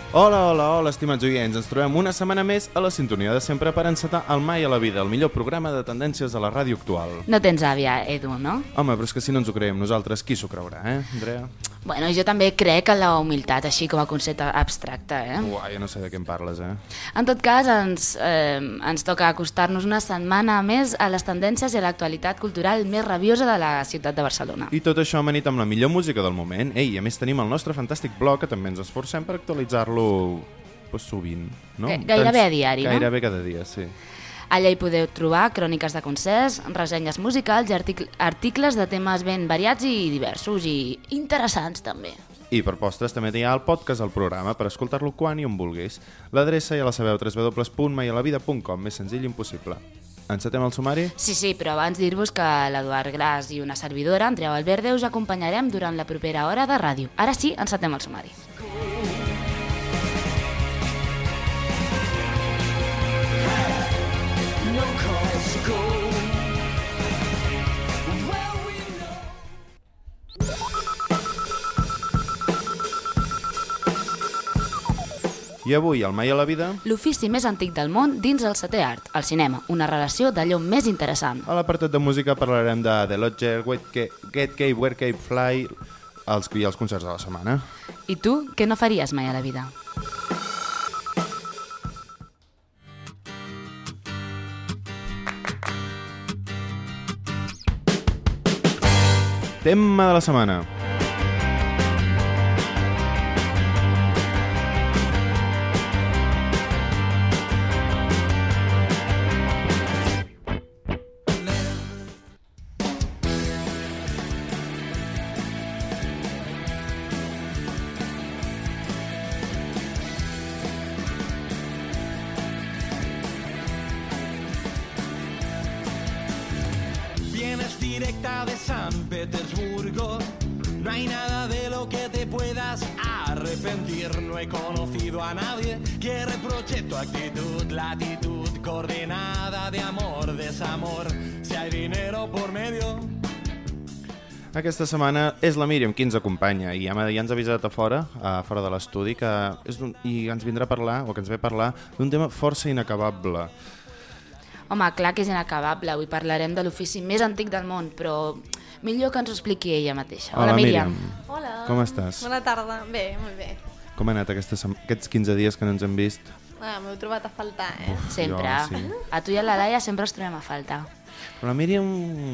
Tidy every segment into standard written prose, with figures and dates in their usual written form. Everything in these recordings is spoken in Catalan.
Hola, hola, hola, estimats oients. Ens trobem una setmana més a la sintonia de sempre per encetar el Mai a la Vida, el millor programa de tendències a la ràdio actual. No tens àvia, Edu, no? Home, però és que si no ens ho creiem nosaltres, qui s'ho creurà, Andrea? Bueno, jo també crec en la humilitat, així com a concepte abstracte, Uai, jo no sé de què em parles, En tot cas, ens toca acostar-nos una setmana més a les tendències i a l'actualitat cultural més rabiosa de la ciutat de Barcelona. I tot això amanit amb la millor música del moment. Ei, a més tenim el nostre fantàstic blog, que també ens esforcem per actualitzar-lo sovint, no? Gairebé a diari, no? Gairebé cada dia, sí. Allà hi podeu trobar cròniques de concerts, ressenyes musicals i articles de temes ben variats i diversos i interessants també. I per postres també hi ha el podcast al programa per escoltar-lo quan i on vulguis. L'adreça ja la sabeu, www.maialavida.com, més senzill i impossible. Encetem el sumari? Sí, però abans dir-vos que l'Eduard Gras i una servidora, Andrea Valverde, us acompanyarem durant la propera hora de ràdio. Ara sí, encetem el sumari. I avui, al Mai a la Vida... L'ofici més antic del món dins el setè art, el cinema, una relació d'allò més interessant. A l'apartat de música parlarem de The Lodger, Get Cave, Where Cave Fly, els concerts de la setmana. I tu, què no faries mai a la vida? Tema de la setmana. Directa de San Petersburgo, no hay nada de lo que te puedas arrepentir. No he conocido a nadie que reproche tu actitud, latitud coordinada de amor, desamor, si hay dinero por medio. Aquesta setmana és la Míriam qui ens acompanya i ja ens ha avisat a fora de l'estudi i ens vindrà a parlar, o que ens ve a parlar, d'un tema força inacabable. Home, clar que és inacabable. Avui parlarem de l'ofici més antic del món, però millor que ens ho expliqui ella mateixa. Hola, Míriam. Hola. Com estàs? Bona tarda. Bé, molt bé. Com ha anat aquests 15 dies que no ens hem vist? M'heu trobat a faltar, Sempre. Jo, sí. A tu i a la Laia sempre us trobem a faltar. Però la Míriam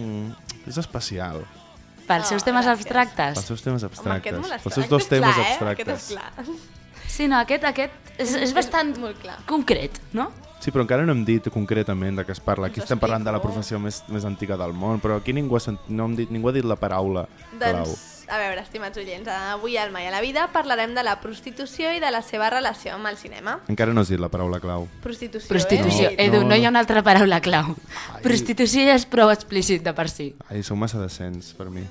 és especial. Pels seus temes gràcies. abstractes? Pels seus temes Home, aquest abstractes. molt Pels seus estrany. dos temes Aquest abstractes. és clar. Sí, no, aquest és bastant molt clar. concret, no? Sí, però encara no hem dit concretament de què es parla. Aquí Us estem parlant de la explico. professió més antiga del món, però aquí ningú ha dit la paraula clau. Doncs, a veure, estimats oients, avui al Mai a la Vida parlarem de la prostitució i de la seva relació amb el cinema. Encara no has dit la paraula clau. Prostitució. Eh? Edu, No, no hi ha no. una altra paraula clau. Ai. Prostitució ja és prou explícit de per si. Ai, sou massa decents per mi.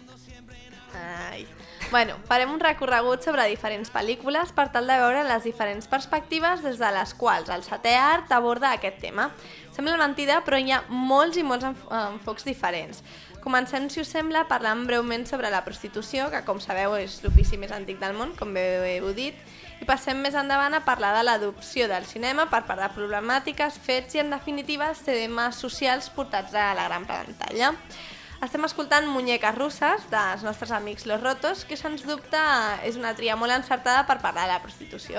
Ai. Bueno, farem un recorregut sobre diferents pel·lícules per tal de veure les diferents perspectives des de les quals el setè art aborda aquest tema. Sembla mentida, però hi ha molts i molts enfocs diferents. Comencem, si us sembla, parlant breument sobre la prostitució, que com sabeu és l'ofici més antic del món, com bé heu dit, i passem més endavant a parlar de l'adopció del cinema per part de problemàtiques, fets i, en definitiva, temes socials portats a la gran pantalla. Estem escoltant Muñeques russes dels nostres amics Los Rotos, que sens dubte és una tria molt encertada per parlar de la prostitució.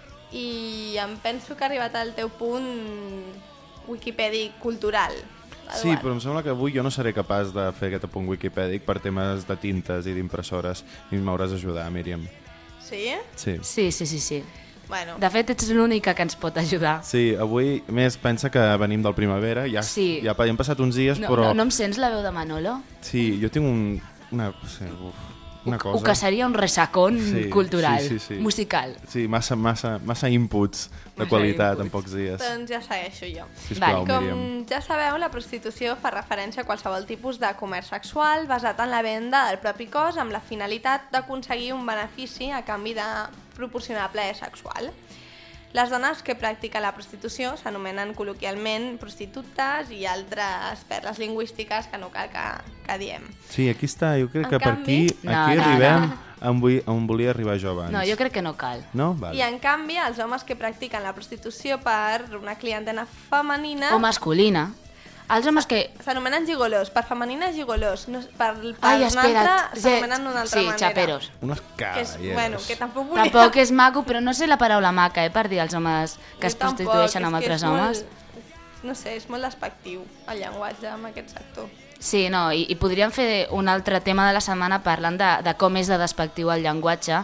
I em penso que ha arribat al teu punt wikipèdic cultural. Eduard. Sí, però em sembla que avui jo no seré capaç de fer aquest apunt wikipèdic per temes de tintes i d'impressores i m'hauràs d'ajudar, Míriam. Sí? Sí. Sí. Bueno, De fet, ets l'única que ens pot ajudar. Sí, avui, més, pensa que venim del primavera, ja han passat uns dies, però... No em sents la veu de Manolo? Sí, jo tinc una cosa... O que seria un resacón cultural, sí. musical. Sí, massa inputs de qualitat en pocs dies. doncs ja segueixo jo. Sisplau, Vale, Míriam. Com ja sabeu, la prostitució fa referència a qualsevol tipus de comerç sexual basat en la venda del propi cos amb la finalitat d'aconseguir un benefici a canvi de proporcionar plaer sexual. Les dones que practiquen la prostitució s'anomenen col·loquialment prostitutes i altres perles lingüístiques que no cal que diem. Sí, aquí està, jo crec que per aquí No, arribem on volia arribar jo abans. No, jo crec que no cal. No? Vale. I en canvi, els homes que practiquen la prostitució per una clientela femenina... O masculina. Els homes que... S'anomenen gigolós, per femenina gigolós, no, per Ai, un altre espera't. s'anomenen d'una altra manera. Sí, xaperos. Unes Que és, cavalleros. bueno, que tampoc volia... Tampoc és maco, però no sé la paraula maca, per dir als homes que es Jo tampoc, prostitueixen amb és que altres és homes. No sé, és molt despectiu el llenguatge amb aquest sector. Sí, no, i podríem fer un altre tema de la setmana parlant de com és de despectiu el llenguatge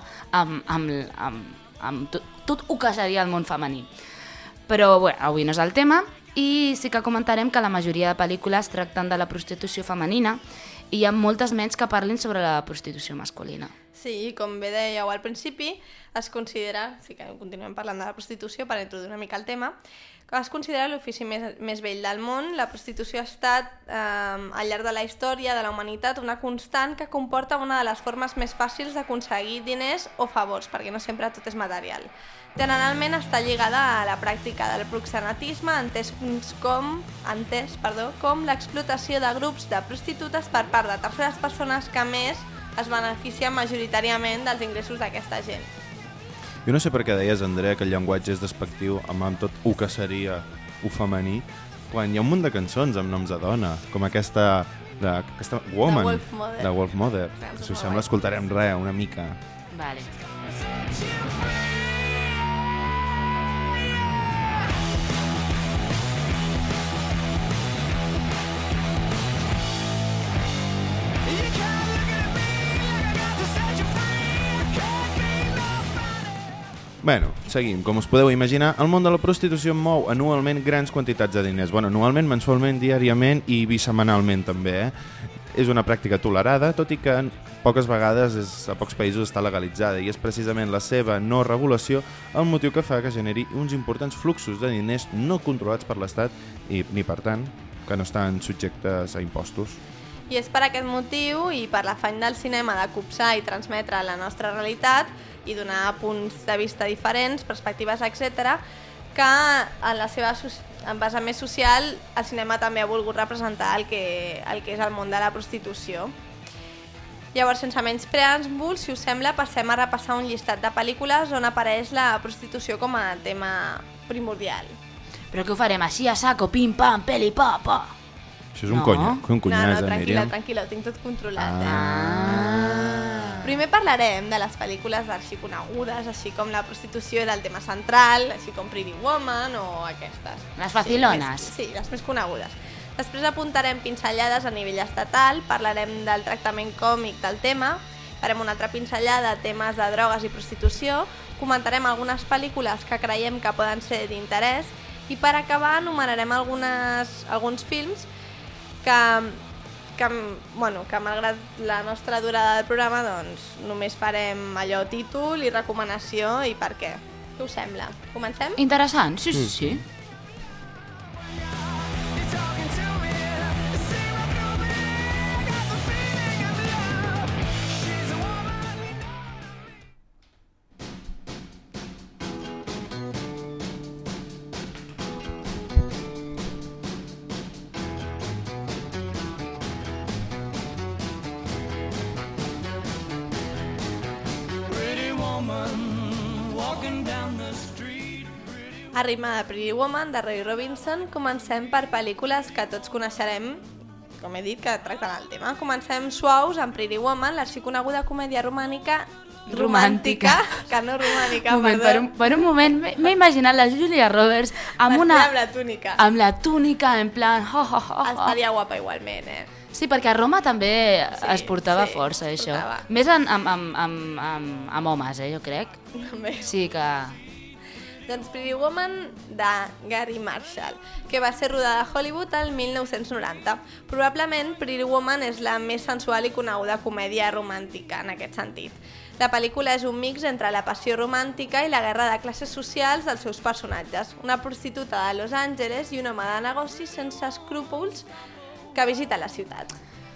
amb tot el que seria el món femení. Però bé, avui no és el tema i sí que comentarem que la majoria de pel·lícules tracten de la prostitució femenina i hi ha moltes menys que parlin sobre la prostitució masculina. Sí, com bé dèieu al principi, es considera, sí que continuem parlant de la prostitució per introduir una mica el tema, que es considera l'ofici més vell del món. La prostitució ha estat, al llarg de la història de la humanitat, una constant que comporta una de les formes més fàcils d'aconseguir diners o favors, perquè no sempre tot és material. Generalment està lligada a la pràctica del proxenetisme, entès com l'explotació de grups de prostitutes per part de terceres persones que, a més, es beneficien majoritàriament dels ingressos d'aquesta gent. Jo no sé per què deies, Andrea, que el llenguatge és despectiu amb tot el que seria el femení, quan hi ha un munt de cançons amb noms de dona, com aquesta Woman, de Wolf Mother. Si us sembla, escoltarem una mica. Vale. Bueno, seguim. Com us podeu imaginar, el món de la prostitució mou anualment grans quantitats de diners. Bueno, anualment, mensualment, diàriament i bisetmanalment també, És una pràctica tolerada, tot i que poques vegades a pocs països està legalitzada i és precisament la seva no regulació el motiu que fa que generi uns importants fluxos de diners no controlats per l'Estat i ni per tant que no estan subjectes a impostos. I és per aquest motiu i per l'afany del cinema de copsar i transmetre la nostra realitat i donar punts de vista diferents, perspectives, etc., que en la seva base més social el cinema també ha volgut representar el que és el món de la prostitució. Llavors, sense menys preàmbuls, si us sembla, passem a repassar un llistat de pel·lícules on apareix la prostitució com a tema primordial. Però què ho farem? Així a saco, pim, pam, peli, pa, pa? Això és un cunyàs, tranquil·la, ho tinc tot controlat. Primer parlarem de les pel·lícules arxiconegudes, així com la prostitució era el tema central, així com Pretty Woman o aquestes. Les facilones. Sí, les més conegudes. Després apuntarem pinzellades a nivell estatal, parlarem del tractament còmic del tema, farem una altra pinzellada a temes de drogues i prostitució, comentarem algunes pel·lícules que creiem que poden ser d'interès i per acabar enumerarem alguns films que malgrat la nostra durada del programa doncs, només farem allò títol i recomanació i per què. Què us sembla? Comencem? Interessant, sí. A ritme de Pretty Woman, de Roy Robinson, comencem per pel·lícules que tots coneixerem, com he dit, que tracten el tema. Comencem suaus amb Pretty Woman, l'arxiconeguda comèdia romàntica, que no romànica, perdó. Per un moment m'he imaginat la Julia Roberts amb la túnica. Amb la túnica, en plan... Estaria guapa igualment, Sí, perquè a Roma també es portava força, això. Més amb homes, jo crec. Sí que... Doncs Pretty Woman de Gary Marshall, que va ser rodada a Hollywood el 1990. Probablement Pretty Woman és la més sensual i coneguda comèdia romàntica en aquest sentit. La pel·lícula és un mix entre la passió romàntica i la guerra de classes socials dels seus personatges. Una prostituta de Los Angeles i un home de negocis sense escrúpols que visita la ciutat.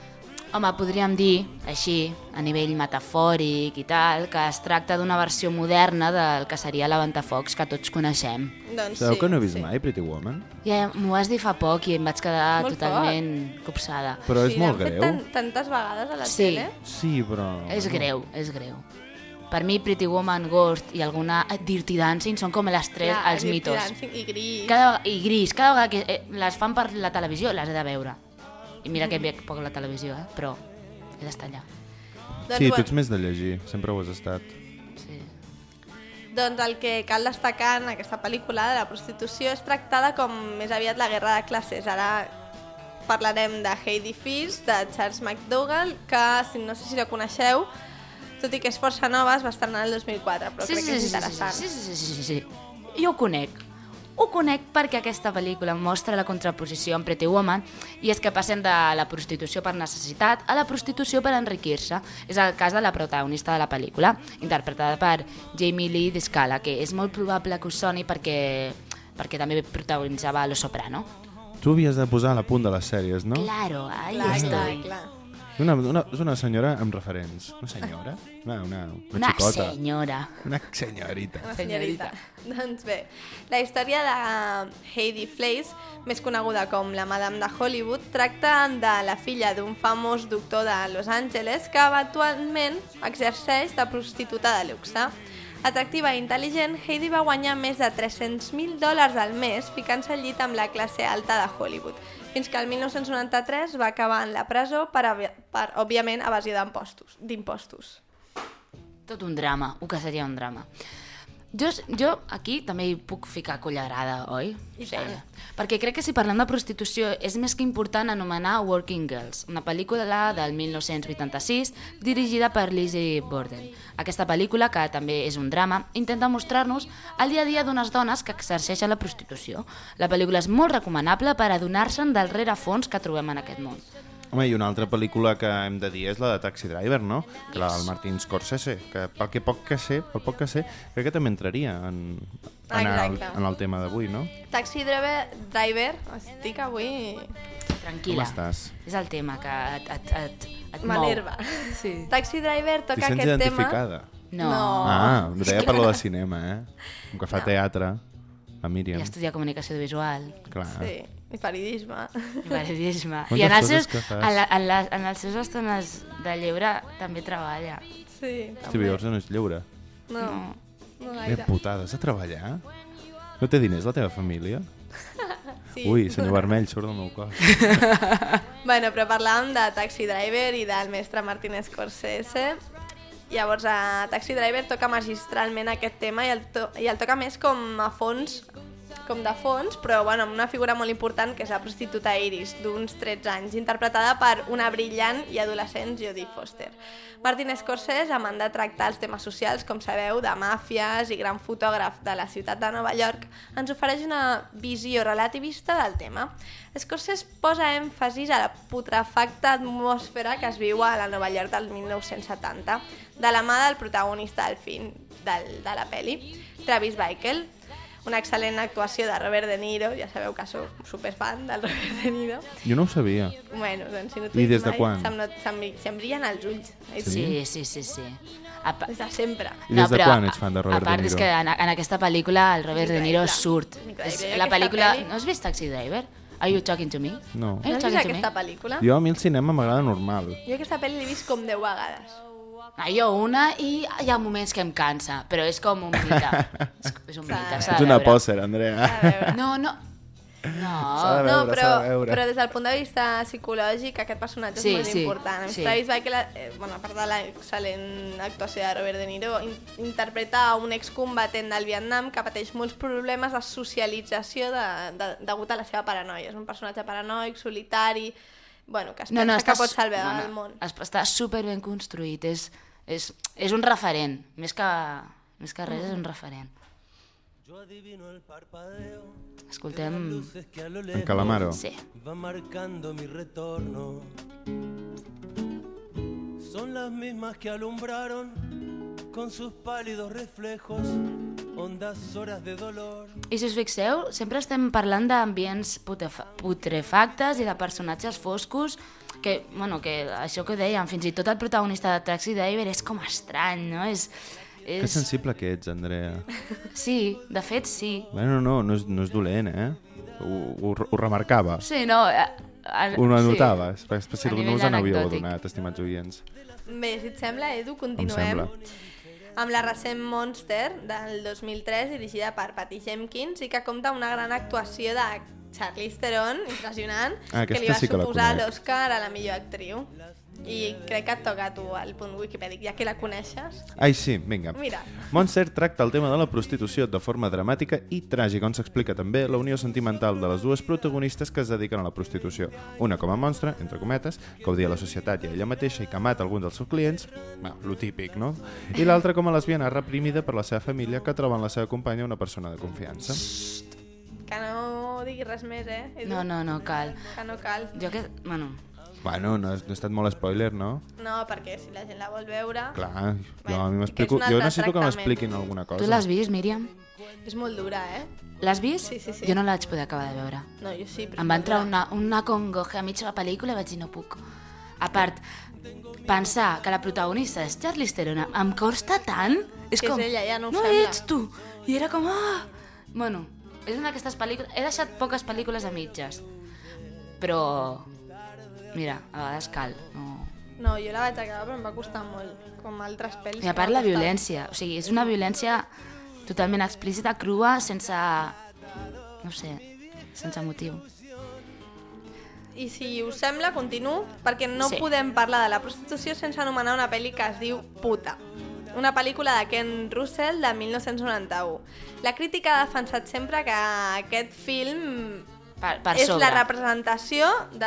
Home, podríem dir, així, a nivell metafòric i tal, que es tracta d'una versió moderna del que seria la Ventafocs que tots coneixem. Doncs Sabeu sí, que no he vist sí. mai Pretty Woman? Ja m'ho vas dir fa poc i em vaig quedar Molt totalment copsada. Però és Sí, molt l'han fet greu. tantes vegades a la Sí. tele. Sí, però... És greu, és greu. Per mi, Pretty Woman, Ghost i alguna Dirty Dancing són com les tres, Clar, els Dirty mitos. Dancing I Gris. I Gris, cada vegada que les fan per la televisió les he de veure. I mira que veig poc la televisió, però he d'estar allà. Doncs, Sí, tu bueno, ets més de llegir, sempre ho has estat. Sí. doncs el que cal destacar en aquesta pel·lícula de la prostitució és tractada com més aviat la guerra de classes. Ara parlarem de Heidi Fish, de Charles McDougall, que no sé si la coneixeu, tot i que és força nova, es va estrenar el 2004, però crec que és interessant. Sí. Jo ho conec. Ho conec perquè aquesta pel·lícula mostra la contraposició amb Pretty Woman i és que passen de la prostitució per necessitat a la prostitució per enriquir-se. És el cas de la protagonista de la pel·lícula, interpretada per Jamie Lee Scala, que és molt probable que us soni perquè també protagonitzava Lo Soprano. Tu havies de posar a la punt de les sèries, no? Claro, ahí Clar, estoy. clar. És una senyora amb referents. Una senyora? Una Una xicota. senyora. Una senyorita. Una senyorita. Doncs bé, la història de Heidi Fleiss, més coneguda com la Madame de Hollywood, tracta de la filla d'un famós doctor de Los Angeles que actualment exerceix de prostituta de luxe. Atractiva i intel·ligent, Heidi va guanyar més de $300.000 al mes ficant-se al llit amb la classe alta de Hollywood, fins que el 1993 va acabar en la presó per òbviament, evasió d'impostos. Tot un drama, el que seria un drama. Jo aquí també hi puc ficar cullerada, oi? I tant. Perquè crec que si parlem de prostitució és més que important anomenar Working Girls, una pel·lícula del 1986 dirigida per Lizzie Borden. Aquesta pel·lícula, que també és un drama, intenta mostrar-nos el dia a dia d'unes dones que exerceixen la prostitució. La pel·lícula és molt recomanable per adonar-se'n del rerefons que trobem en aquest món. Home, i una altra pel·lícula que hem de dir és la de Taxi Driver, no? Que la del Martin Scorsese, que pel poc que sé, crec que també entraria en el tema d'avui, no? Taxi Driver, estic avui... Tranquil·la. Com estàs? És el tema que et mou. M'enerva. Sí. Taxi Driver T'hi toca sents aquest tema... identificada? No. Ah, deia parlo de cinema, Com que fa teatre, la I Míriam. estudiar comunicació visual. Clar. Sí, i periodisme. I periodisme. Quantes I en coses que fas. en els seus estones de lleure també treballa. Sí, Hosti, llavors no és lleure. No, no Eh, gaire. putada, has de treballar? No té diners la teva família? Sí. Ui, senyor Vermell, surt del meu cos. Bueno, però parlàvem de Taxi Driver i del mestre Martin Scorsese. Llavors, a Taxi Driver toca magistralment aquest tema i el toca més com a fons, com de fons, però bueno, amb una figura molt important que és la prostituta Iris, d'uns 13 anys, interpretada per una brillant i adolescent Jodie Foster. Martin Scorsese, amant de tractar els temes socials, com sabeu, de màfies i gran fotògraf de la ciutat de Nova York, ens ofereix una visió relativista del tema. Scorsese posa èmfasis a la putrefacta atmosfera que es viu a la Nova York del 1970, de la mà del protagonista del film de la pel·li, Travis Bickle. Una excel·lent actuació de Robert De Niro, ja sabeu que soc superfan del Robert De Niro. Jo no ho sabia. Bueno, doncs si no t'ho I he dit des de mai, quan? se'm brillen els ulls. Sí. Des de sempre. I des de quan ets fan de Robert a part De és Niro? que en aquesta pel·lícula el Robert De Niro Increïble. surt. Increïble. És Jo la aquesta pel·lícula... pel·li- No has vist Taxi Driver? Are you talking to me? No. Are you No has talking vist to me? aquesta pel·lícula? Jo a mi el cinema m'agrada normal. Jo aquesta pel·li l'he vist com 10 vegades. Jo una i hi ha moments que em cansa, però és com un mite. És un mite, s'ha Ets de una veure. pòsser, Andrea. A veure. No. S'ha de No, veure, s'ha de veure. però des del punt de vista psicològic aquest personatge Sí, és molt sí, important. sí. Travis Bickle, a part de l'excel·lent actuació de Robert De Niro, interpreta un excombatent del Vietnam que pateix molts problemes de socialització degut a la seva paranoia. És un personatge paranoic, solitari, bueno, que es pensa que pot salvar el món. Està super ben construït, és un referent, més que res és un referent. Yo adivino el parpadeo Escoltem... luces que a lo En lejos Calamaro. Sí. va marcando mi retorno. Son las mismas que alumbraron con sus pálidos reflejos hondas horas de dolor. I si us fixeu, sempre estem parlant d'ambients putrefactes i de personatges foscos que això que dèiem, fins i tot el protagonista de Taxi Driver és com estrany, no? Que sensible que ets, Andrea. Sí, de fet sí. Bueno, no és dolent, Ho remarcava. Sí, no... Ho notava, si no us n'havíeu anecdòtic. adonat, estimats oients. Bé, si et sembla, Edu, Em continuem sembla. amb la recent Monster del 2003, dirigida per Patty Jenkins, i que compta una gran actuació de Charlize Theron, impressionant, que li va sí que la suposar conec. l'Oscar a la millor actriu. I crec que et toca a tu el punt wikipèdic, ja que la coneixes. Ai, sí, vinga. Mira. Monster tracta el tema de la prostitució de forma dramàtica i tràgica, on s'explica també la unió sentimental de les dues protagonistes que es dediquen a la prostitució. Una com a monstre, entre cometes, que odia la societat i a ella mateixa i que mata alguns dels seus clients, lo típic, no? I l'altra com a lesbiana reprimida per la seva família que troba en la seva companya una persona de confiança. Que no diguis res més, Edu? No cal. Que no cal. Jo que... Bueno, no ha estat molt spoiler, no? No, perquè si la gent la vol veure... Clar, Bueno, a mi m'explico... que és un Jo altre necessito que tractament. m'expliquin alguna cosa. Tu l'has vist, Míriam? És molt dura, L'has vist? Sí. Jo no la vaig poder acabar de veure. No, jo sí, però... Em va entrar una congoja a mig de la pel·lícula i vaig dir no puc. A part, pensar que la protagonista és Charlize Theron em costa tant. És Que és com, ella, ja no ho no sembla." ets tu. I era com, Bueno, és una d'aquestes pel·lícules... He deixat poques pel·lícules a mitges. Però... Mira, a vegades cal. No, jo la vaig acabar, però em va costar molt, com altres pel·lis. I a part la violència. O sigui, és una violència totalment explícita, crua, sense... No sé, sense motiu. I si us sembla, continuo, perquè no Sí. podem parlar de la prostitució sense anomenar una pel·li que es diu Puta. Una pel·lícula de Ken Russell de 1991. La crítica ha defensat sempre que aquest film Per és sobre. la representació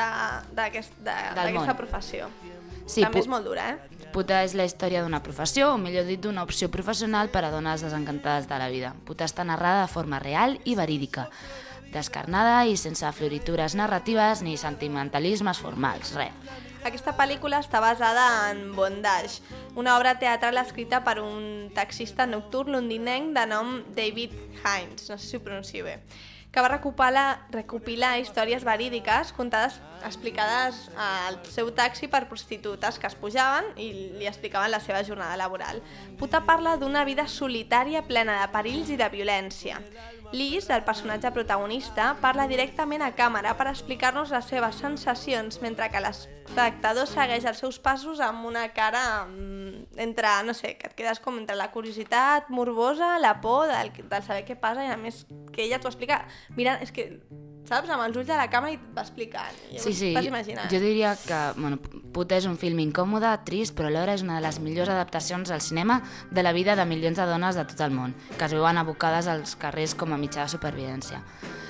d'aquesta professió. Sí, També és molt dura, Puta és la història d'una professió, o millor dit, d'una opció professional per a dones desencantades de la vida. Puta està narrada de forma real i verídica, descarnada i sense floritures narratives ni sentimentalismes formals, res. Aquesta pel·lícula està basada en Bondage, una obra teatral escrita per un taxista nocturn londinenc de nom David Hines, no sé si ho pronuncio bé, que va recopilar històries verídiques contades, explicades al seu taxi per prostitutes que es pujaven i li explicaven la seva jornada laboral. Puta parla d'una vida solitària plena de perills i de violència. Liz, el personatge protagonista, parla directament a càmera per explicar-nos les seves sensacions, mentre que l'espectador segueix els seus passos amb una cara entre, no sé, que et quedes com entre la curiositat morbosa, la por del saber què passa, i a més que ella t'ho explica mirant, és que, saps, amb els ulls de la càmera i et va explicant. Sí, Vas imaginar. jo diria que Puta és un film incòmode, trist, però alhora és una de les millors adaptacions al cinema de la vida de milions de dones de tot el món, que es veuen abocades als carrers com a mitjà de supervivència.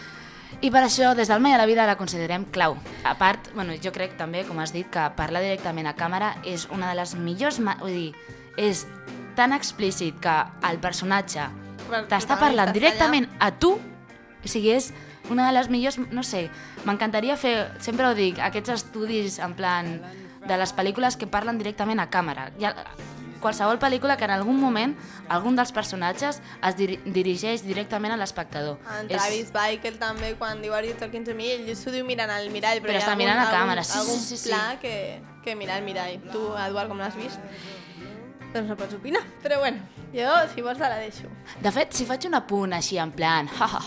I per això, des del mai a la vida, la considerem clau. A part, jo crec també, com has dit, que parlar directament a càmera és una de les millors... Vull dir, és tan explícit que el personatge t'està parlant directament a tu, o sigui, és una de les millors... No sé, m'encantaria fer, sempre ho dic, aquests estudis en plan de les pel·lícules que parlen directament a càmera. Qualsevol pel·lícula que en algun moment algun dels personatges es dirigeix directament a l'espectador. En Travis Bickle també, quan diu Are you talking to me, ell s'ho diu mirant al mirall, però hi ha està mirant a càmera, sí. algun pla que mirar al mirall. Tu, Eduard, com l'has vist? Doncs no pots opinar, però bueno, jo, si vols, te la deixo. De fet, si faig un apunt així en plan,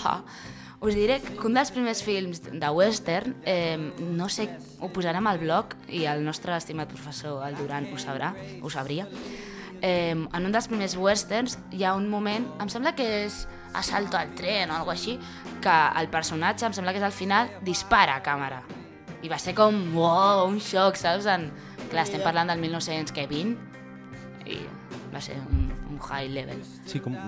us diré que un dels primers films de western, no sé, ho posarem al blog i el nostre estimat professor, el Duran, ho sabria. En un dels primers westerns hi ha un moment, em sembla que és Asalto al tren o alguna així, que el personatge, em sembla que és al final, dispara a càmera. I va ser com, wow, un xoc, saps? Clar, estem parlant del 1920 i va ser un high level. Sí, com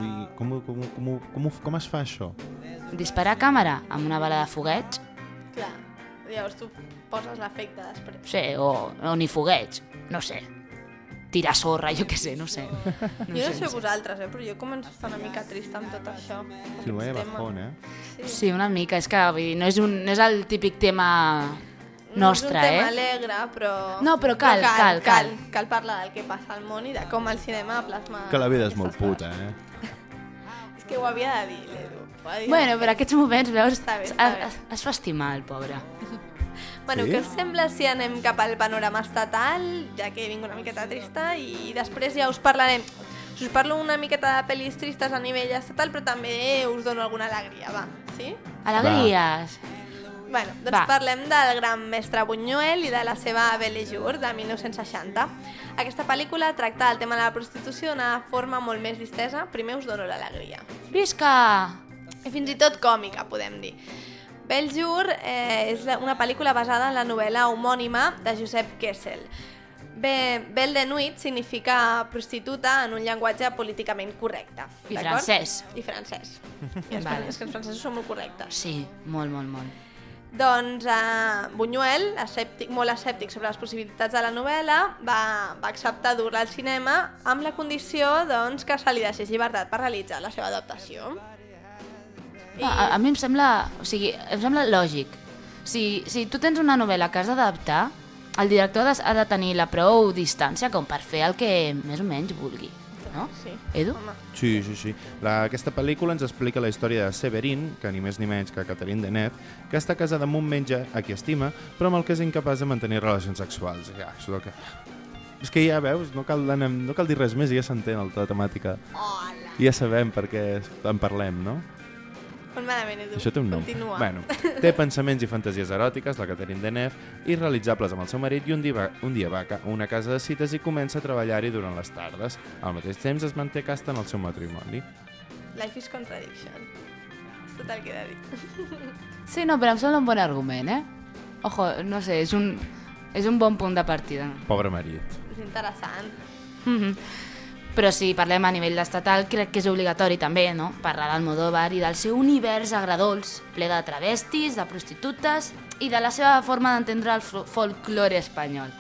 es fa això? Disparar a càmera amb una bala de fogueig, Clar, llavors tu poses l'efecte després. sí, o ni fogueig, no sé, tirar sorra, jo què sé, no sé. Jo no sé vosaltres, però jo començo a estar una mica trista amb tot això. Sí, aquest tema. bajón, Sí, una mica, és que vull dir, no és el típic tema nostre, No és un tema alegre, però... No, però cal parlar del que passa al món i de com el cinema plasma... Que la vida és molt aquestes puta, coses. És que ho havia de dir, l'Edu. Bueno, però aquests moments, veus, Està bé. es fa estimar el pobre. Bueno, Sí? què us sembla si anem cap al panorama estatal, ja que vinc una miqueta trista, i després ja us parlarem... Us parlo una miqueta de pel·lis tristes a nivell estatal, però també us dono alguna alegria, va? Sí? Alegries! Bueno, doncs Va. parlem del gran mestre Buñuel i de la seva Belle et Jour, de 1960. Aquesta pel·lícula tracta el tema de la prostitució d'una forma molt més distesa. Primer us dono l'alegria. Visca! I fins i tot còmica, podem dir. Belle et Jour és una pel·lícula basada en la novel·la homònima de Josep Kessel. Belle de Nuit significa prostituta en un llenguatge políticament correcte. I d'acord? francès. I francès. I Vale. és que els francesos són molt correctes. Sí, molt, molt, molt. Doncs Buñuel, molt escèptic sobre les possibilitats de la novel·la, va acceptar dur-la al cinema amb la condició doncs, que se li deixés llibertat per realitzar la seva adaptació. A mi em sembla, o sigui, em sembla lògic. Si tu tens una novel·la que has d'adaptar, el director ha de tenir la prou distància com per fer el que més o menys vulgui, no? Sí. Edu? Home. Sí. Aquesta pel·lícula ens explica la història de Séverine, que ni més ni menys que Catherine Deneuve, que està casada amb un metge a qui estima, però amb el que és incapaç de mantenir relacions sexuals. Ja, és el que... És que ja veus, no cal dir res més, ja s'entén la temàtica. Hola! I ja sabem per què en parlem, no? On malament, Edu? Això té un nom. Continua. Bueno, té pensaments i fantasies eròtiques, la Catherine Deneuve, irrealitzables amb el seu marit, i un dia va a una casa de cites i comença a treballar-hi durant les tardes. Al mateix temps es manté casta en el seu matrimoni. Life is contradiction. És tot el que he de dir. Sí, no, però em sembla un bon argument, eh? Ojo, no sé, és un bon punt de partida. Pobre marit. És interessant. Però si parlem a nivell estatal, crec que és obligatori també, no?, parlar d'Almodóvar i del seu univers agradols, ple de travestis, de prostitutes i de la seva forma d'entendre el folklore espanyol.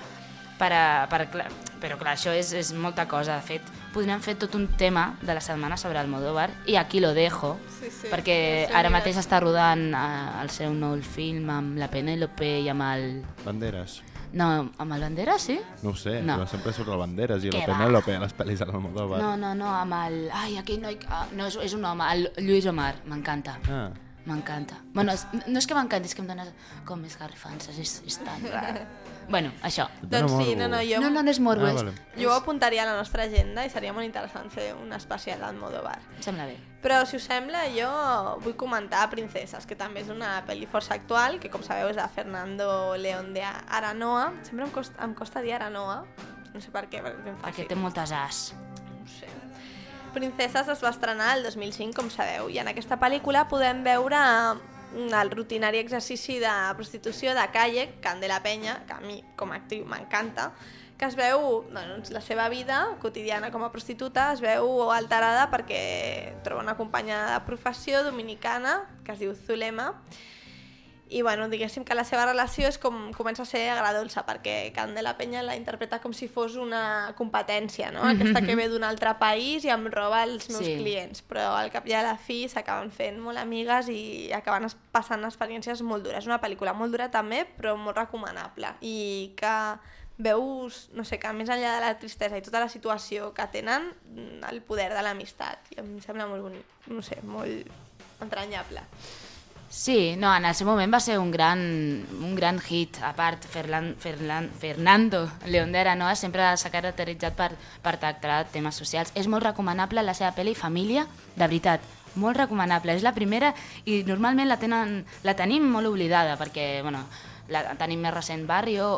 Però clar, això és molta cosa. De fet, podríem fer tot un tema de la setmana sobre Almodóvar, i aquí lo dejo, Sí, perquè ara mateix està rodant el seu nou film amb la Penélope i amb el... Banderes. No, amb el Banderas, sí? No ho sé, No. però sempre surt el Banderes i Què la va? Penélope a les pel·lis de l'Almodóvar. No, amb el... Ai, aquell noi... No, és un home, el Lluís Omar, m'encanta. Ah. M'encanta. Bueno, no és que m'encanti, és que em dona com més garrifances, és tan rar. Bueno, això. Doncs sí, no, jo... No és morbo, Ah, vale. Jo ho apuntaria a la nostra agenda i seria molt interessant fer un especial d'Almodóvar. Em sembla bé. Però, si us sembla, jo vull comentar Princeses, que també és una pel·li força actual, que com sabeu és de Fernando León de Aranoa. Sempre em costa dir Aranoa, no sé per què, perquè és ben Perquè fàcil. té moltes as. No sé. Princeses es va estrenar el 2005, com sabeu, i en aquesta pel·lícula podem veure el rutinari exercici de prostitució de calle, Can de la Penya, que a mi com a actriu m'encanta, que es veu, doncs, la seva vida quotidiana com a prostituta es veu alterada perquè troba una companya de professió dominicana que es diu Zulema, i bueno, diguéssim que la seva relació comença a ser agradolça, perquè Can de la Penya la interpreta com si fos una competència, no? Aquesta que ve d'un altre país i em roba els meus clients, però al cap i a la fi s'acaben fent molt amigues i acaben passant experiències molt dures. És una pel·lícula molt dura també, però molt recomanable, i que veus, no sé, que més enllà de la tristesa i tota la situació que tenen, el poder de l'amistat, i em sembla molt bonic, no sé, molt entranyable. Sí, no, en el seu moment va ser un gran hit. A part, Fernando León de Aranoa sempre s'ha caracteritzat per tractar temes socials. És molt recomanable la seva pel·li Família, de veritat, molt recomanable. És la primera i normalment la tenim molt oblidada, perquè bueno, la tenim més recent Barrio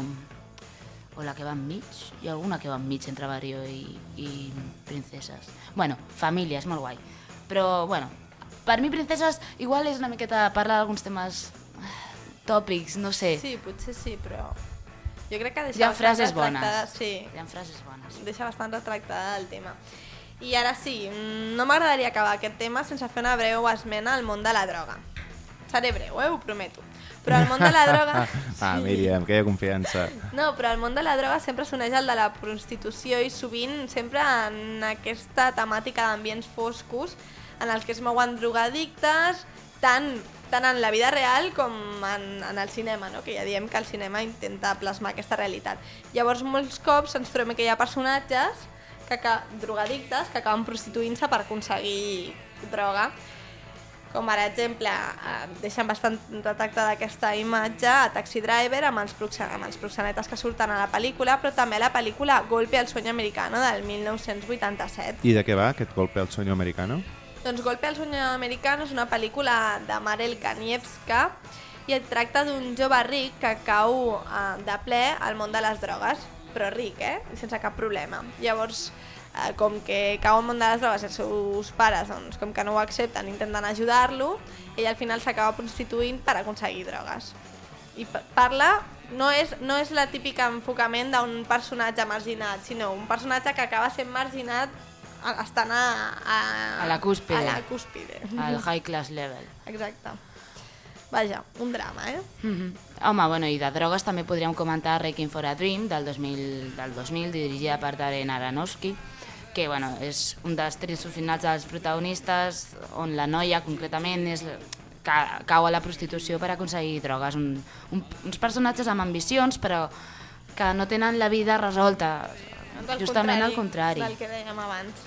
o la que va enmig. Hi ha alguna que va enmig entre Barrio i Princeses. Bueno, Família, és molt guai. Però, bueno, per mi Princeses igual és una miqueta parlar d'alguns temes tòpics, no sé. Sí, potser sí, però jo crec que Hi ha frases bones. Sí, Hi ha frases bones. deixa bastant retractada el tema. I ara sí, no m'agradaria acabar aquest tema sense fer una breu esmena al món de la droga. Seré breu, ho prometo. Però el món de la droga... Ah, Míriam, que hi ha confiança. No, però el món de la droga sempre s'uneix al de la prostitució i sovint sempre en aquesta temàtica d'ambients foscos en els que es mouen drogadictes, tant en la vida real com en el cinema, no? Que ja diem que el cinema intenta plasmar aquesta realitat. Llavors, molts cops ens trobem que hi ha personatges, drogadictes, que acaben prostituint-se per aconseguir droga. Com per exemple, deixen bastant detectada aquesta imatge a Taxi Driver amb els proxenetes que surten a la pel·lícula, però també a la pel·lícula Golpe al sueño americano del 1987. I de què va aquest Golpe al sueño americano? Doncs Golpe al sueño americano és una pel·lícula de Marel Kanievska i et tracta d'un jove ric que cau de ple al món de les drogues, però ric, i sense cap problema. Llavors, com que cau al món de les drogues i els seus pares, doncs, com que no ho accepten, intenten ajudar-lo, ell al final s'acaba prostituint per aconseguir drogues. I parla, no és la típica enfocament d'un personatge marginat, sinó un personatge que acaba sent marginat estant a la cúspide. A la cúspide. Al high class level. Exacte. Vaja, un drama, Home, bueno, i de drogues també podríem comentar Requiem for a Dream, del 2000, dirigida per Darren Aronofsky, que bueno, és un dels tristos finals dels protagonistes, on la noia, concretament, cau a la prostitució per aconseguir drogues. Uns personatges amb ambicions, però que no tenen la vida resolta. Justament al contrari. Del que dèiem abans.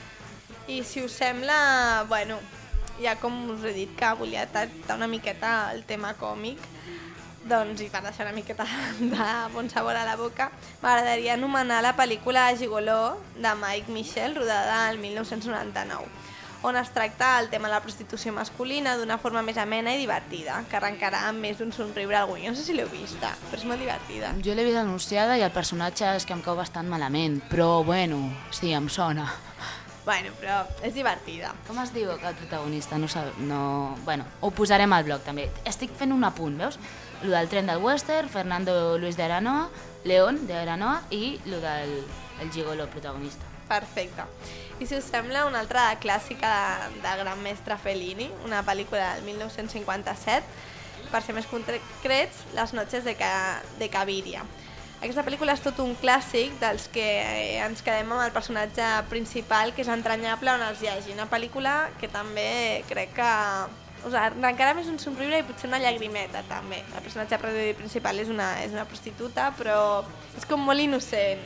I si us sembla, bueno, ja com us he dit que volia tractar una miqueta el tema còmic, doncs, i per deixar una miqueta de bon sabor a la boca, m'agradaria anomenar la pel·lícula Gigoló de Mike Michel, rodada el 1999, on es tracta el tema de la prostitució masculina d'una forma més amena i divertida, que arrencarà amb més d'un somriure al guany. No sé si l'heu vista, però és molt divertida. Jo l'he vist anunciada i el personatge és que em cau bastant malament, però bueno, sí, em sona. Bueno, però és divertida. Com es diu el protagonista? Bueno, ho posarem al blog també. Estic fent un apunt, veus? Lo del tren del western, Fernando Luis de Aranoa, León de Aranoa i lo del gigolo protagonista. Perfecte. I si us sembla, una altra clàssica de gran mestre Fellini, una pel·lícula del 1957, per ser més concrets, Les noches de Cabiria. Aquesta pel·lícula és tot un clàssic dels que ens quedem amb el personatge principal, que és entranyable on els hi hagi. Una pel·lícula que també crec que encara més un somriure i potser una llagrimeta també. El personatge principal és una prostituta, però és com molt innocent.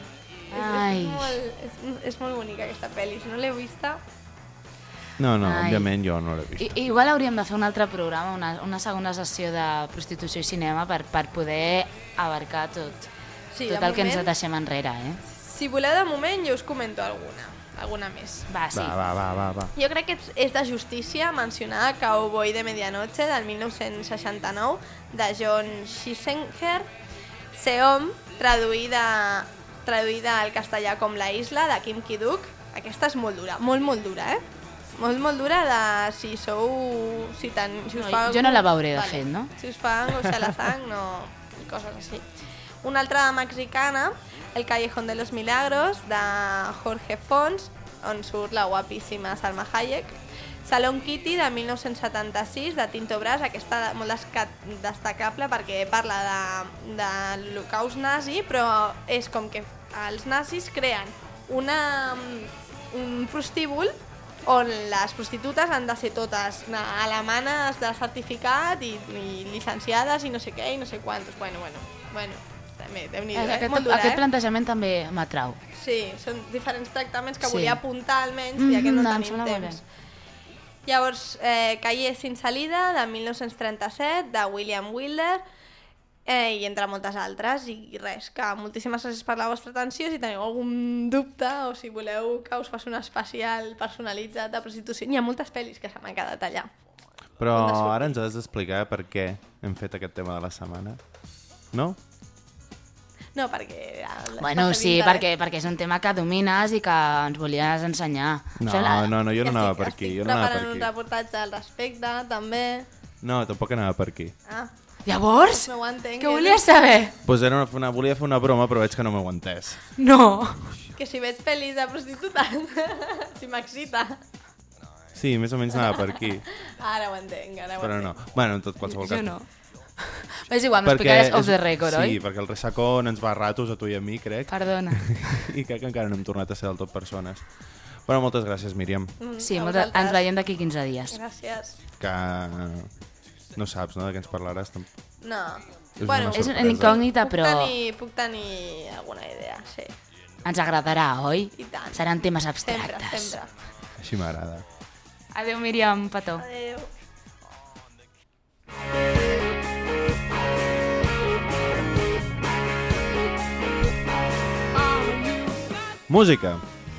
És molt bonica aquesta pel·li. Si no l'heu vista... No, òbviament jo no l'he vist. Igual hauríem de fer un altre programa, una segona sessió de prostitució i cinema per poder abarcar tot el que ens deixem enrere. Si voleu, de moment, jo us comento alguna més. Va, sí. Va. Jo crec que és de justícia mencionar Cowboy de Medianoche, del 1969, de John Schlesinger, Seom, traduïda al castellà com La Isla, de Kim Ki-duk. Aquesta és molt dura, molt dura, Molt dura de si sou... Jo no la veuré, de fet, no? Si us fa angoixa la sang, no... I coses així. Una altra mexicana, El Callejón de los Milagros, de Jorge Fons, on surt la guapíssima Salma Hayek. Salon Kitty, de 1976, de Tinto Brass, aquesta molt destacable perquè parla de l'Holocaust nazi, però és com que els nazis creen un prostíbul on les prostitutes han de ser totes alemanes de certificat i llicenciades i no sé què i no sé quantos. Bueno, també, Déu-n'hi-do, molt dura, Aquest plantejament també m'atrau. Sí, són diferents tractaments que volia apuntar almenys, ja que no tenim temps. Llavors, Calle sin salida, de 1937, de William Wilder, i entre moltes altres, i res, que moltíssimes gràcies per la vostra atenció. Si teniu algun dubte o si voleu que us faci un especial personalitzat de prostitució, hi ha moltes pel·lis que se m'han quedat allà. Però ara ens has d'explicar per què hem fet aquest tema de la setmana, no? No, perquè... Bueno, sí, perquè és un tema que domines i que ens volies ensenyar. No, jo no anava per aquí. Estic preparant un reportatge al respecte, també. No, tampoc anava per aquí. Llavors, no ho entenc, què volies saber? Pues volia fer una broma, però veig que no m'ho he entès. No. Que si veig pel·lis de prostituta, si m'excita. Sí, més o menys anava per aquí. Ara ho entenc, Però no. Bueno, en tot qualsevol cas. Jo no. És igual, m'explicaràs off the record, oi? Sí, perquè el ressacón ens va a ratos, a tu i a mi, crec. Perdona. I crec que encara no hem tornat a ser del tot persones. Bueno, moltes gràcies, Míriam. Sí, ens veiem d'aquí 15 dies. Gràcies. Que no saps, no?, de què ens parlaràs. No. És una incògnita, però... Puc tenir alguna idea, sí. Ens agradarà, oi? I tant. Seran temes abstractes. Sempre. Així m'agrada. Adéu, Míriam, petó. Adéu. Música!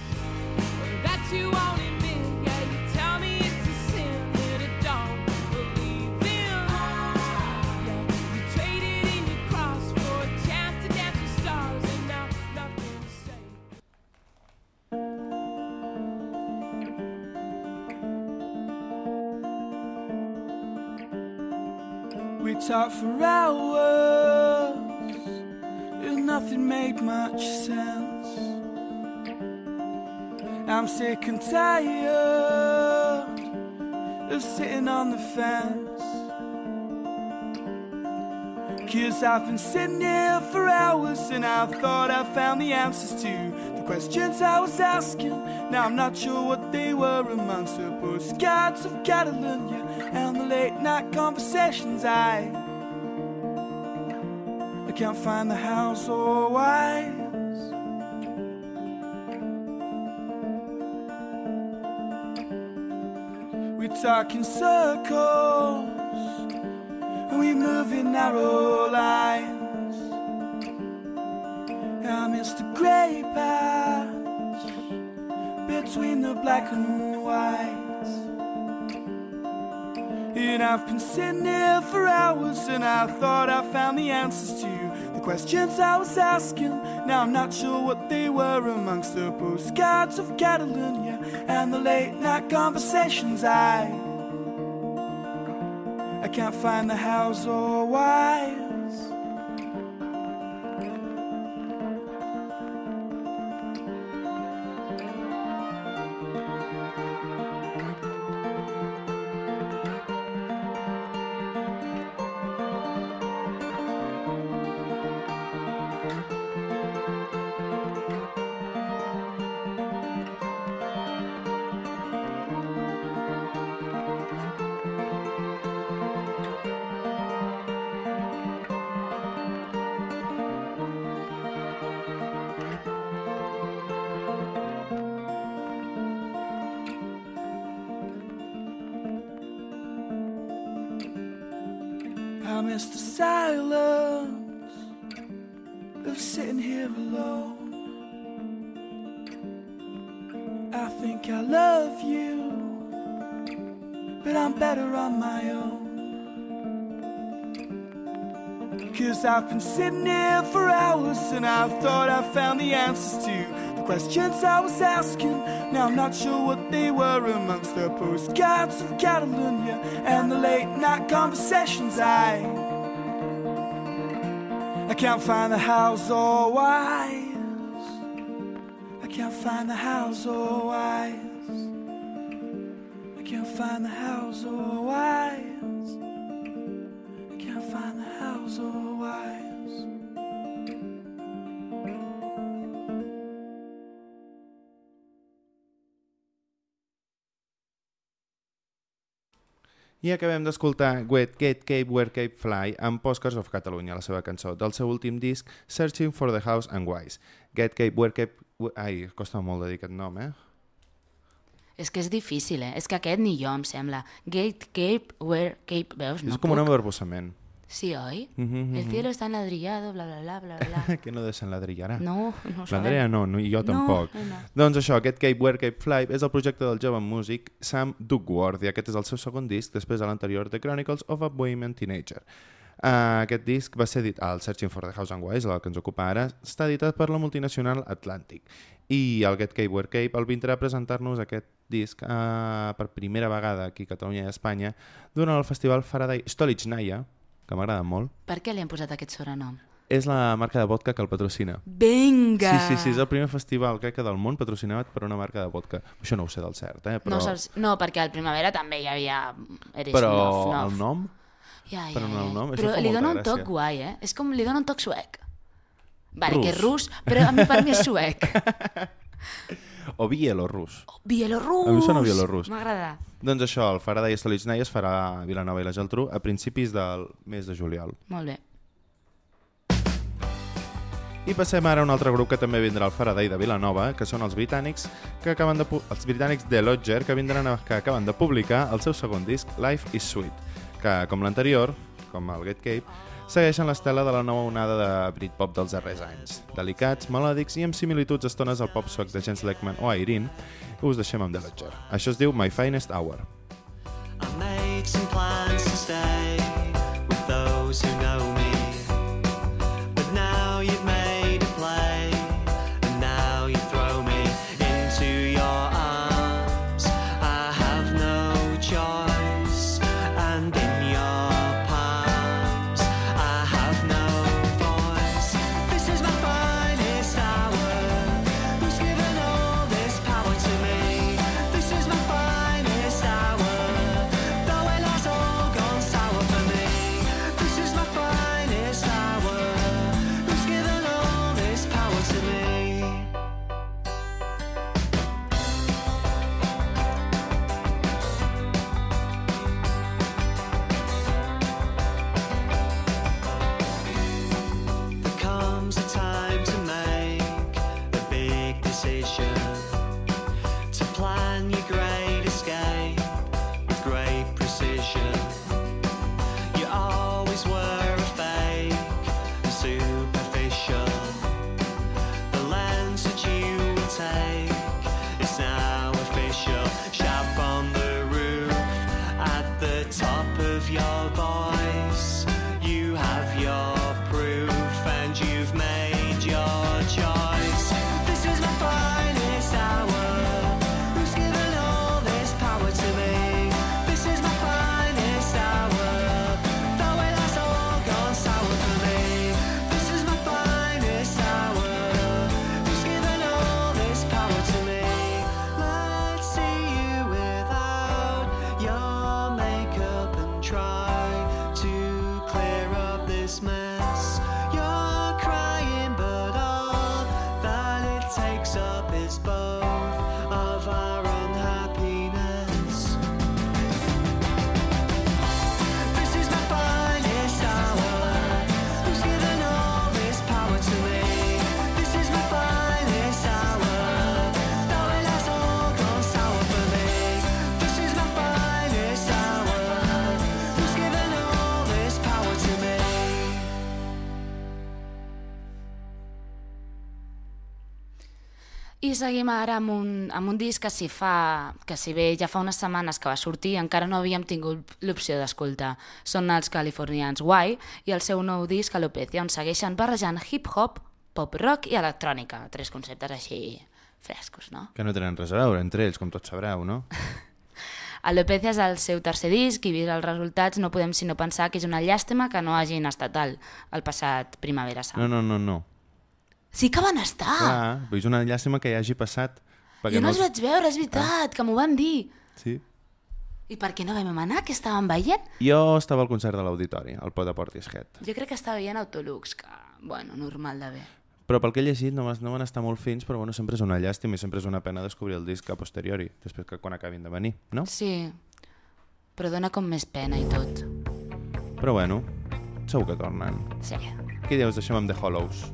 We talked for hours and nothing made much sense. I'm sick and tired of sitting on the fence, 'cause I've been sitting here for hours and I thought I found the answers to the questions I was asking. Now I'm not sure what they were amongst the postcards of Catalonia and the late night conversations. I can't find the hows or whys. We talk in circles and we move in narrow lines. I miss the grey patch between the black and white. And I've been sitting here for hours and I thought I found the answers to the questions I was asking. Now I'm not sure what they were amongst the postcards of Catalonia and the late night conversations. I can't find the hows or whys. I miss the silence of sitting here alone. I think I love you, but I'm better on my own. 'Cause I've been sitting here for hours and I thought I found the answers to the questions I was asking. Now I'm not sure what they were amongst the postcards of Catalonia and the late night conversations. I can't find the hows or whys. I can't find the hows or whys. I can't find the hows or whys. I can't find the hows or whys. I acabem d'escoltar Get Cape Where Cape Fly amb Postcards of Catalonia, la seva cançó, del seu últim disc Searching for the Hows and Whys. Get Cape Where Cape... Ai, costa molt de dir aquest nom, És que és difícil, És que aquest ni jo, em sembla. Get Cape Where Cape... Veus? És com un embarbussament. Sí, oi? El cielo está enladrillado, bla, bla, bla, bla, bla. Que no desenladrillarà. No L'Andrea no, i jo tampoc. No. Doncs això, Get Cape Where Cape Fly és el projecte del jove músic Sam Duckworth i aquest és el seu segon disc després de l'anterior The Chronicles of a Bohemian Teenager. Aquest disc va ser editat al Searching for the Hows and Whys, el que ens ocupa ara, està editat per la multinacional Atlantic. I el Get Cape Where Cape el vindrà a presentar-nos aquest disc per primera vegada aquí a Catalunya i a Espanya durant el festival Faraday Stolichnaya, que m'agrada molt. Per què li han posat aquest sobrenom? És la marca de vodka que el patrocina. Vinga! Sí, és el primer festival, crec que del món, patrocinat per una marca de vodka. Això no ho sé del cert, Però... No, perquè al Primavera també hi havia... Però el nom? Ja. El nom, però li dona un toc gràcia. guai, És com li dona un toc suec. Vale, Rus. que és rus, però per mi és suec. O bielorrus. Bielorrus! A mi sona bielorrus. M'agrada. Doncs això, el Faraday Stolichnaya es farà a Vilanova i la Geltrú a principis del mes de juliol. Molt bé. I passem ara a un altre grup que també vindrà al Faraday de Vilanova, que són els britànics els britànics de Lodger, que acaben de publicar el seu segon disc, Life is Sweet, que com l'anterior, com el Get Cape, segueixen l'estela de la nova onada de Britpop dels darrers anys. Delicats, melòdics i amb similituds estones al pop soc de Jens Lekman o Irene, que us deixem amb The Ledger. Això es diu My Finest Hour. I made some plans to stay with those who know me, but now you've made a play, and now you throw me into your arms. I have no choice, and in your palms I have no voice. This is my finest hour. Who's given all this power to me? This is my finest hour. Though it has all gone sour for me. This is my finest hour. Who's given all this power to me? There comes a time to make a big decision, to plan your great escape with great precision. You always were a fake, a superficial. The lens that you would take is now official. Sharp on the roof, at the top of your voice. You have your proof and you've made your choice. This is my finest hour. Who's given all this power to me? This is my finest hour. Though it has all gone sour for me. This is my finest hour. Who's given all this power to me? Let's see you without your makeup and try to clear up this mess. You're crying, but all that it takes up is both of our unhappiness. This is my finest hour. Who's given all this power to me? This is my finest hour. Though it has all gone sour for me. This is my finest hour. Who's given all this power to me? I seguim ara amb un disc que si bé ja fa unes setmanes que va sortir, encara no havíem tingut l'opció d'escoltar. Són els californians Why i el seu nou disc Alopecia, on segueixen barrejant hip-hop, pop-rock i electrònica. 3 conceptes així frescos, no? Que no tenen res a veure entre ells, com tots sabreu, no? Alopecia és el seu tercer disc i vist els resultats no podem sinó pensar que és una llàstima que no hagin estat el passat Primavera Sound. No. Sí que van estar! Clar, però és una llàstima que hi hagi passat. Jo no els vaig veure, és veritat, que m'ho van dir. Sí. I per què no vam anar? Què estàvem veient? Jo estava al concert de l'Auditori, al Pot de Portishead. Jo crec que estava veient Autolux, que, bueno, normal de bé. Però pel que he llegit no van estar molt fins, però bueno, sempre és una llàstima i sempre és una pena descobrir el disc a posteriori, després que quan acabin de venir, no? Sí, però dona com més pena i tot. Però bueno, segur que tornen. Sí. Què dius, deixem amb The Hollows?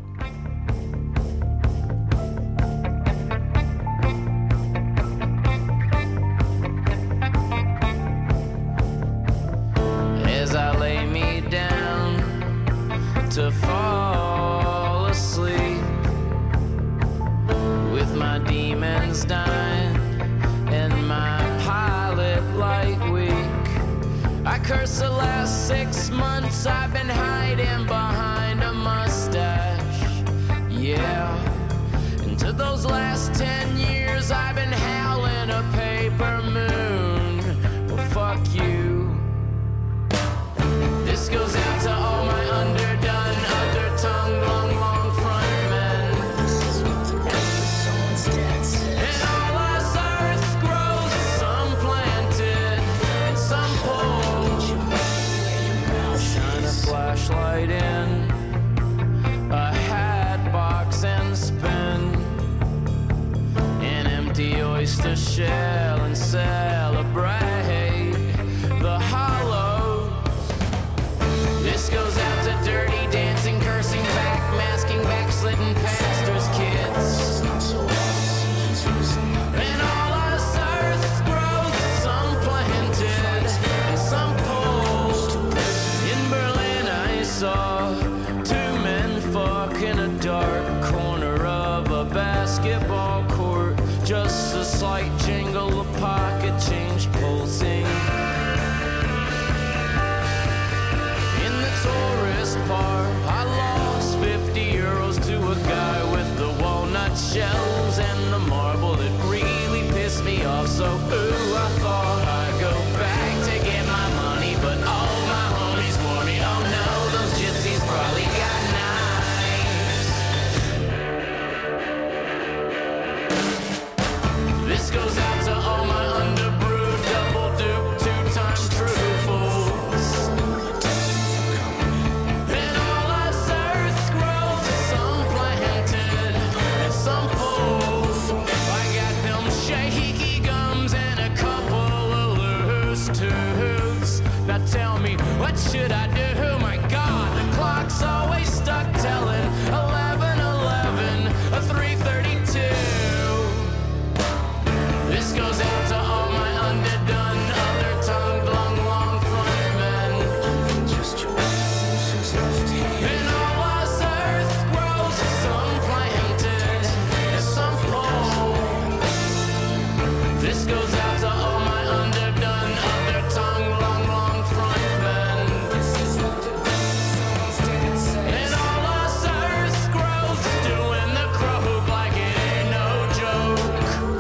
As I lay me down to fall asleep, with my demons dying and my pilot light weak, I curse the last 6 months I've been hiding behind a mustache. Yeah, into those last 10 years I've been howling a paper moon. Well, fuck you. This goes out to all my underdone, under-tongued, long front men. And all us earth grows, some planted and some pulled. Shine a flashlight in a hat box and spin an empty oyster shell and celebrate the hollow. This goes out to dirty dancing, cursing, back-masking, backslidden pastors' kids. And all us earth growth, some planted and some pulled. In Berlin I light jingle, a pocket change pulsing. In the tourist bar, I lost 50 euros to a guy with the walnut shells and the marble. It really pissed me off, so ooh, I thought I'd go back to get my money, but all my homies warned me, oh no, those gypsies probably got knives. This goes out to all my underbrewed, double dupe, two-time true fools. And all us earth grows, some planted and some pulled. I got them shaky gums and a couple of loose toots. Now tell me, what should I do? My God, the clock's always stuck telling 11:11, 3:32. This goes out to all my underdone, other-tongued, long frontmen. And all us earth grows, some planted and some pulled. This goes out to all my underdone, other-tongued, long frontmen. And all us earth grows, doing the croak like it ain't no joke.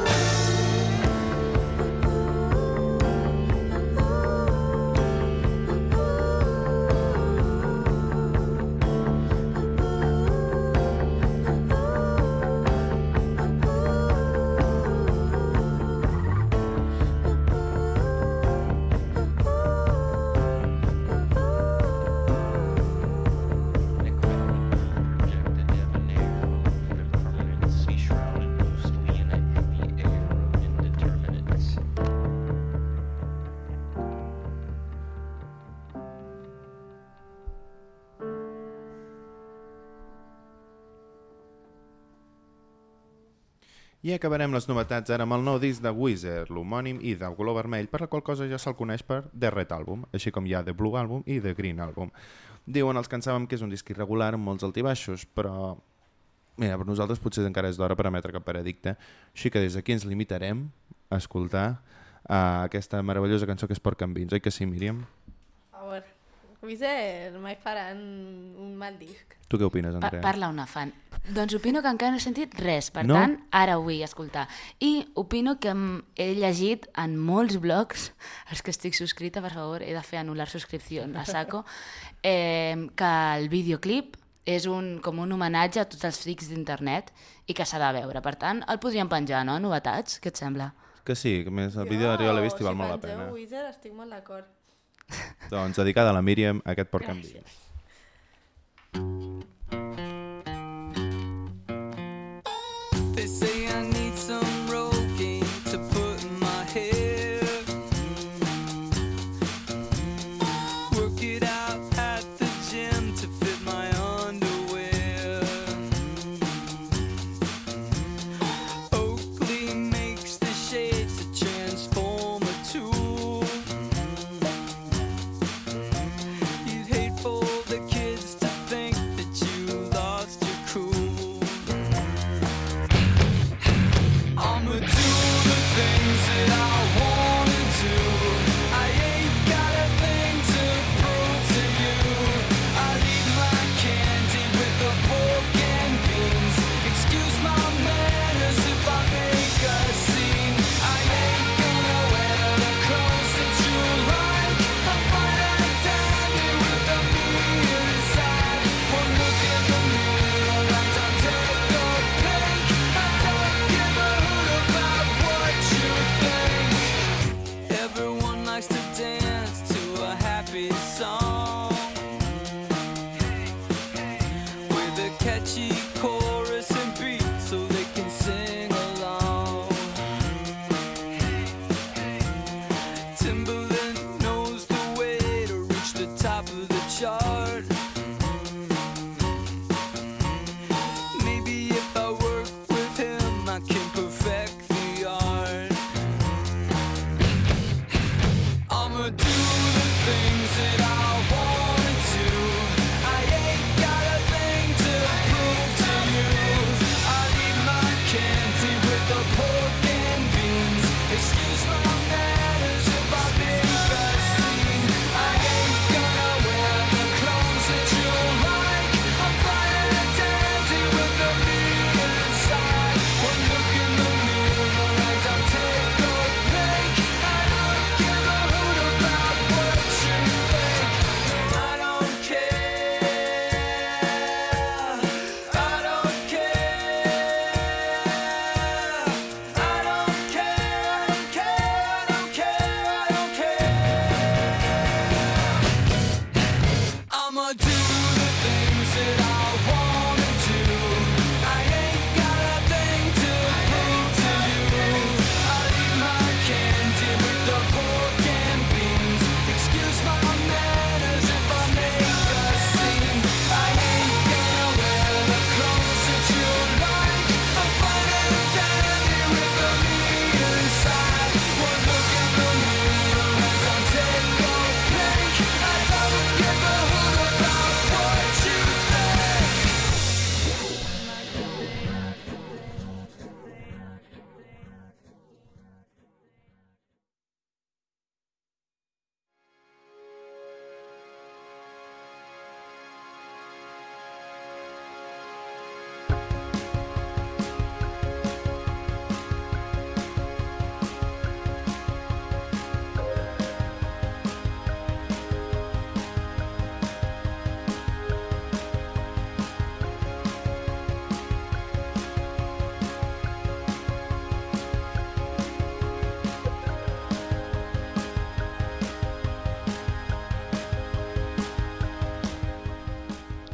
I acabarem les novetats ara amb el nou disc de Weezer, l'homònim i de color vermell, per la qual cosa ja se'l coneix per The Red Album, així com hi ha The Blue Album i The Green Album. Diuen els que en saben que és un disc irregular amb molts altibaixos, però mira, per nosaltres potser encara és d'hora per emetre cap veredicte, així que des d'aquí ens limitarem a escoltar aquesta meravellosa cançó que és Porc amb vins, oi que sí, Míriam? Per favor, Weezer mai faran un mal disc. Tu què opines, Andrea? Parla una fan. Doncs opino que encara no he sentit res, per No? tant, ara ho vull escoltar. I opino que he llegit en molts blogs, els que estic subscrita, per favor, he de fer anul·lar subscripció a saco, que el videoclip és com un homenatge a tots els frics d'internet i que s'ha de veure. Per tant, el podríem penjar, no? Novetats, què et sembla? Que sí, que més el vídeo jo l'he vist i val molt la Si pena. pengeu Weezer, estic molt d'acord. Doncs dedicada a la Míriam, aquest Porc amb vins. They say I need some Rogaine to put in my hair. Work it out at the gym to fit my underwear. Oakley makes the shades to transform a tool. You'd hate for the kids to think that you lost your cool.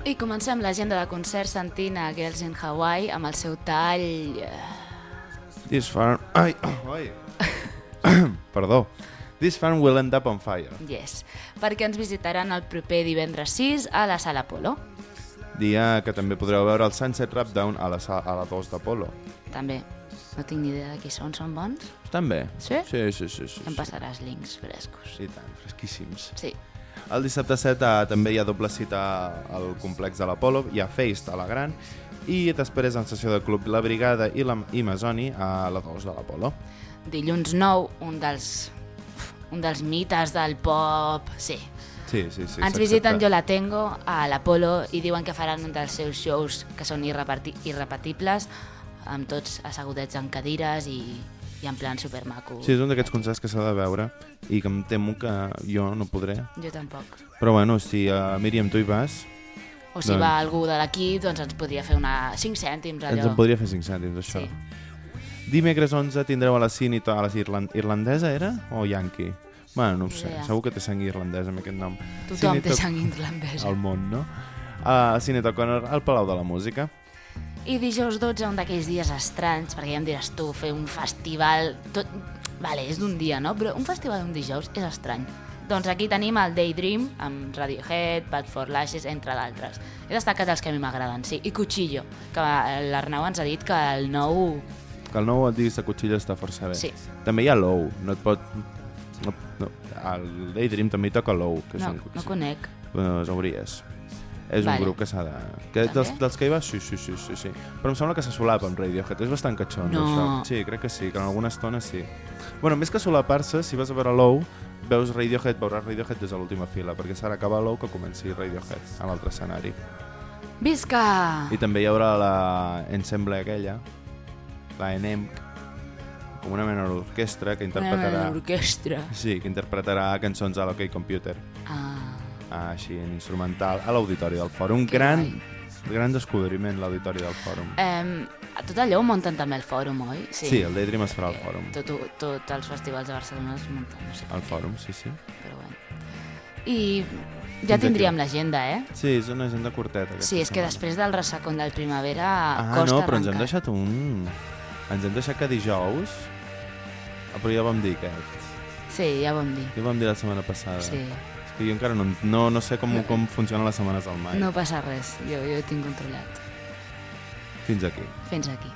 I comencem l'agenda de concert sentint a Girls in Hawaii amb el seu tall... This farm... Ai. Perdó. This farm will end up on fire. Yes, perquè ens visitaran el proper divendres 6 a la Sala Apolo. Dia que també podreu veure el Sunset Rapdown a la 2 d'Apolo. També. No tinc ni idea de qui són bons? Estan bé? Sí? Sí. Em passaràs links frescos. I tant, fresquíssims. Sí. El dissabte 7 també hi ha doble cita al complex de l'Apolo, hi ha Feist a la Gran, i després en sessió de club La Brigada i Masoni a la 2 de l'Apolo. Dilluns 9, un dels mites del pop... Sí. Sí. Ens visiten Jo la Tengo a l'Apolo i diuen que faran un dels seus shows que són irrepetibles, amb tots assegudets en cadires i en plan supermaco. Sí, és un d'aquests concerts que s'ha de veure i que em temo que jo no podré. Jo tampoc. Però bueno, si Míriam tu hi vas... O si va algú de l'equip, doncs ens podria fer 5 cèntims allò. Ens en podria fer 5 cèntims, això. Sí. Dimecres 11 tindreu a la Cinita, a la irlandesa era? O Yankee? Bueno, no ho sé, segur que té sang irlandesa amb aquest nom. Tothom té sang irlandesa. Al món, no? A Cineta O'Connor, al Palau de la Música. I dijous 12, un d'aquells dies estranys, perquè ja em diràs tu, fer un festival... Vale, és d'un dia, no? Però un festival d'un dijous és estrany. Doncs aquí tenim el Daydream, amb Radiohead, Bad for Lashes, entre d'altres. He destacat els que a mi m'agraden, sí. I Cuchillo, que l'Arnau ens ha dit que el nou... Que el nou disc de Cuchillo està força bé. Sí. També hi ha Low, no et pot... No. El Daydream també hi toca Low. Que no conec. Doncs hauries. És un grup que s'ha de... Dels que hi va, sí. Però em sembla que se solapa amb Radiohead. És bastant catxon, això. Sí, crec que sí, que en alguna estona sí. Bueno, més que solapar-se, si vas a veure Low, veuràs Radiohead des de l'última fila, perquè serà acabar Low que comenci Radiohead a l'altre escenari. Visca! I també hi haurà l'ensemble aquella, la ENEMC, com una mena d'orquestra que interpretarà... Sí, que interpretarà cançons a l'Ok Computer. Així, en instrumental, a l'Auditori del Fòrum. Gran descobriment, l'Auditori del Fòrum. Tot allò ho munten també al Fòrum, oi? Sí, el Daydream es farà al Fòrum. Tots els festivals de Barcelona es munten, no sé. Al Fòrum, sí. Però bueno. I ja tindríem l'agenda, eh? Sí, és una agenda curteta. Sí, és que després del ressacón del primavera costa arrencar. No, però ens hem deixat Ens hem deixat que dijous... Però ja vam dir aquest. Sí, ja vam dir. Ja vam dir la setmana passada. Sí. És que jo encara no sé com funcionen les setmanes al mai. No passa res, jo ho tinc controlat. Fins aquí. Fins aquí.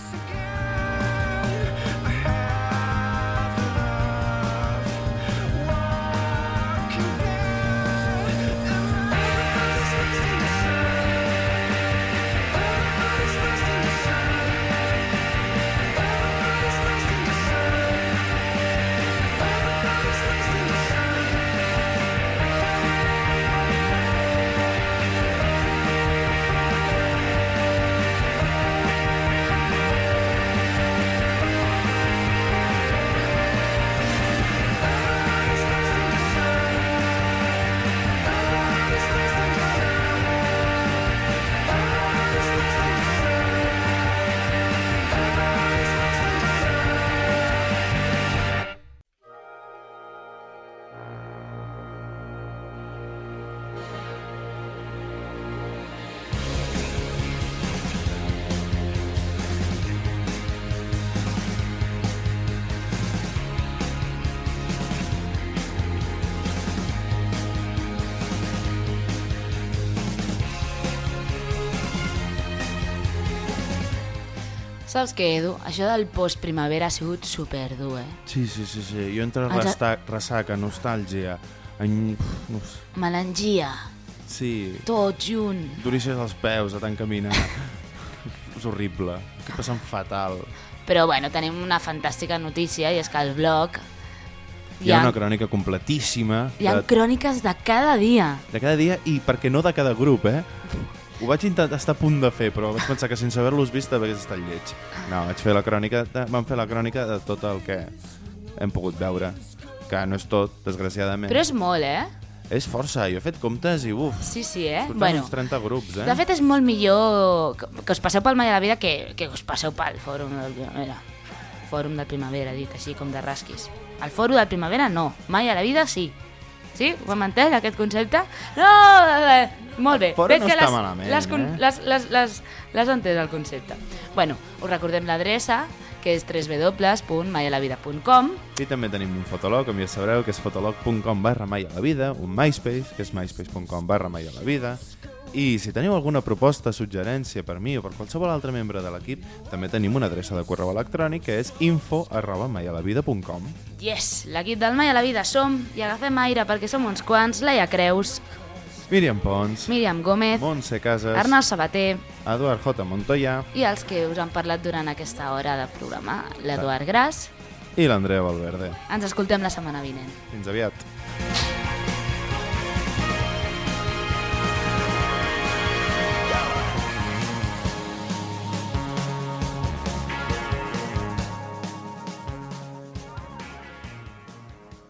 Saps què, Edu? Això del post-primavera ha sigut superdur, eh? Sí. Jo entre ressaca, nostàlgia, melangia. Sí. Tot junt. Durícies als peus, a tant caminar. És horrible. Estic passant fatal. Però, bueno, tenim una fantàstica notícia, i és que al blog... Hi ha una crònica completíssima. Hi ha cròniques de cada dia. De cada dia, i perquè no de cada grup, eh? Ho vaig intentar estar a punt de fer, però vaig pensar que sense haver-los vist hagués estat lleig. No, vam fer la crònica de tot el que hem pogut veure, que no és tot, desgraciadament. Però és molt, eh? És força, jo he fet comptes i uf. Sí, eh? Bueno, uns 30 grups, eh? De fet, és molt millor que us passeu pel Mai a la Vida que us passeu pel Fòrum del Primavera. Fòrum del Primavera, dit així com de rasquis. El Fòrum del Primavera no, Mai a la Vida sí. Sí? Ho hem entès, aquest concepte? No! Molt bé. Fora no està malament, Les entès, el concepte. Bueno, us recordem l'adreça, que és www.maialavida.com. I també tenim un fotolog, com ja sabreu, que és fotolog.com/maialavida, un MySpace, que és myspace.com/maialavida. I si teniu alguna proposta, suggerència per mi o per qualsevol altre membre de l'equip, també tenim una adreça de correu electrònic que és info@maialavida.com. Yes! L'equip del Mai a la Vida som i agafem aire perquè som uns quants. Laia Creus, Míriam Pons, Míriam Gómez, Montse Casas, Arnau Sabater Eduard J. Montoya i els que us han parlat durant aquesta hora de programa, l'Eduard Gras. i l'Andrea Valverde. Ens escoltem la setmana vinent. Fins aviat.